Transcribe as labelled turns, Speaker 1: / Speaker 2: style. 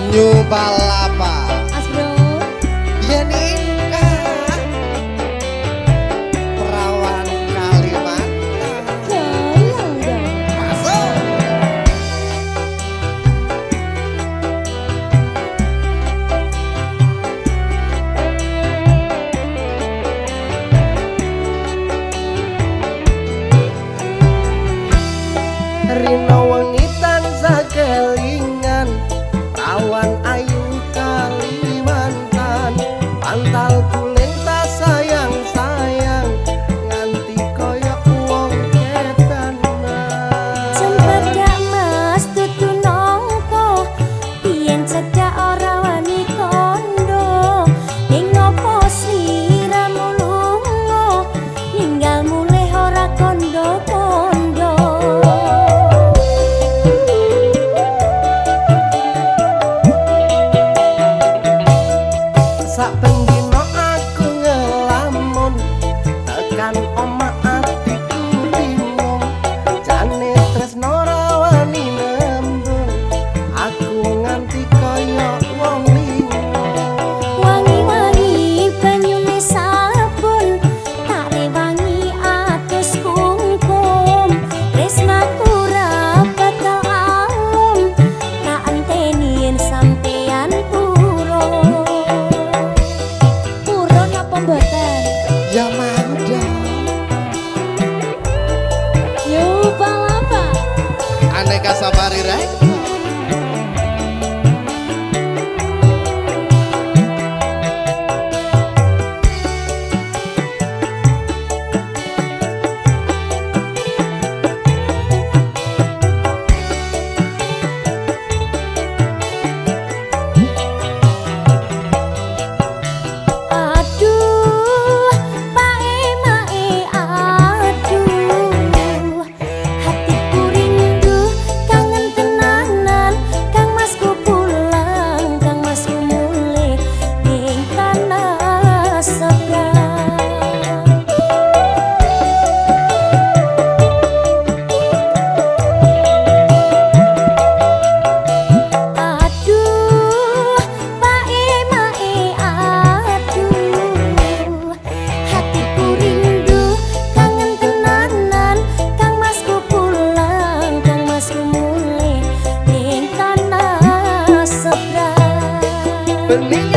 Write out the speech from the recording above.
Speaker 1: New Balapa
Speaker 2: Asbro
Speaker 1: yen ingkang perawan Kalimantan
Speaker 2: goyang dong
Speaker 1: masuk Rino wengi tansah kelingan awan ayu Kalimantan pantal kuling tak sayang-sayang nganti koyok wong ketanan
Speaker 2: Cempedak mas tutu nongko Biyen cedak ora wani kondo Ning ngopo sliramu lunga Ninggal mulih ora kondo-kondo
Speaker 1: sak pendino aku ngelamun tekan omah atiku bingung jane tresno rawani nembung aku nganti kaya wong linglung
Speaker 2: Wangi-wangi banyune sabun Tare wangi atus kungkum Tresnaku ra bakal alum Tak enteni yen sampeyan puro Puro napa mboten
Speaker 1: ya mau dong
Speaker 2: Yo balapa
Speaker 1: aneka safari rek
Speaker 2: Aduh, mae-mae aduh Hatiku rindu, kangen tenanan Kang Masku pulang, Kang Masku mulih Ning tanah seberang Aduh, mae-mae aduh Hatiku rindu, kangen tenanan Kang Masku pulang, Kang Masku mulih Ning tanah seberang
Speaker 1: bening